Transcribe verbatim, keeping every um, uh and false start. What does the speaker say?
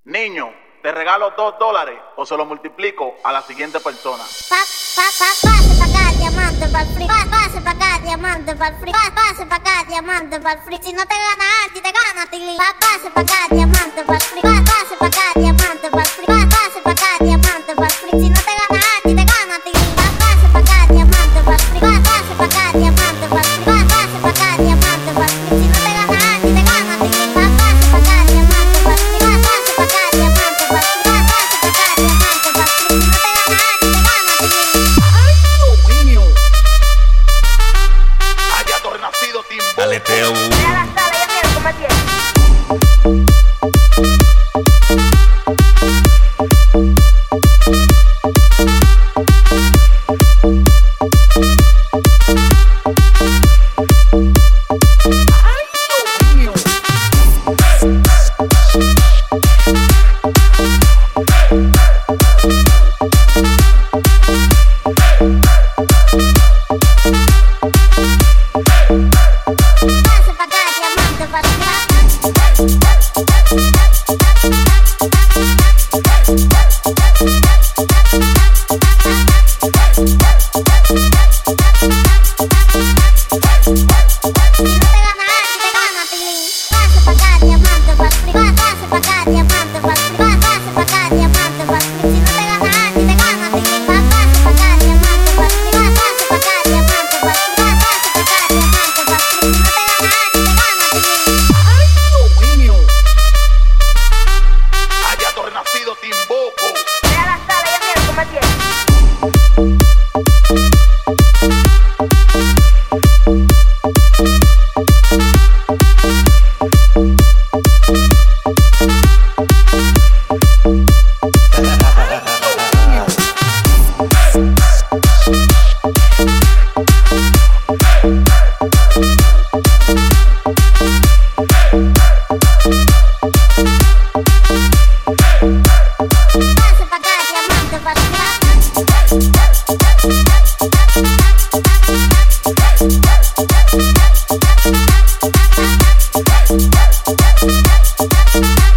Niño, te regalo dos dólares o se lo multiplico a la siguiente persona. Pa, pa, pa, pase pa' acá, diamante pa'l free. Pa, pase pa' acá, diamante pa'l free. Pa, pase pa' acá, diamante pa'l free. Si no te gana Arti, te gana Tilín. Pa, pase pa' acá, diamante pa'l free. Pa, pase pa' acá, diamante pa'l free. Pa, pase pa' acá, diamante pa'l free. Si no te gana Arti, te gana Tilín. Pa, pase pa' acá, diamante pa'l free. Pa, pase pa' acá, diamante pa'l free. Pa, pase pa' acá, diamante pa'l free. Si no te gana Arti, te gana Tilín. Pa, pase pa' acá, diamante pa'l free. Pa, pase pa' acá, diamante pa'l free. Pa, pase pa' acá, diamante pa'l free. Si no te gana Arti, te gana Tilín. Niño, haya renacido Timbo. Aleteo. Ve a la sala y a mí come bien. Pase pa' acá, diamante pa'l free.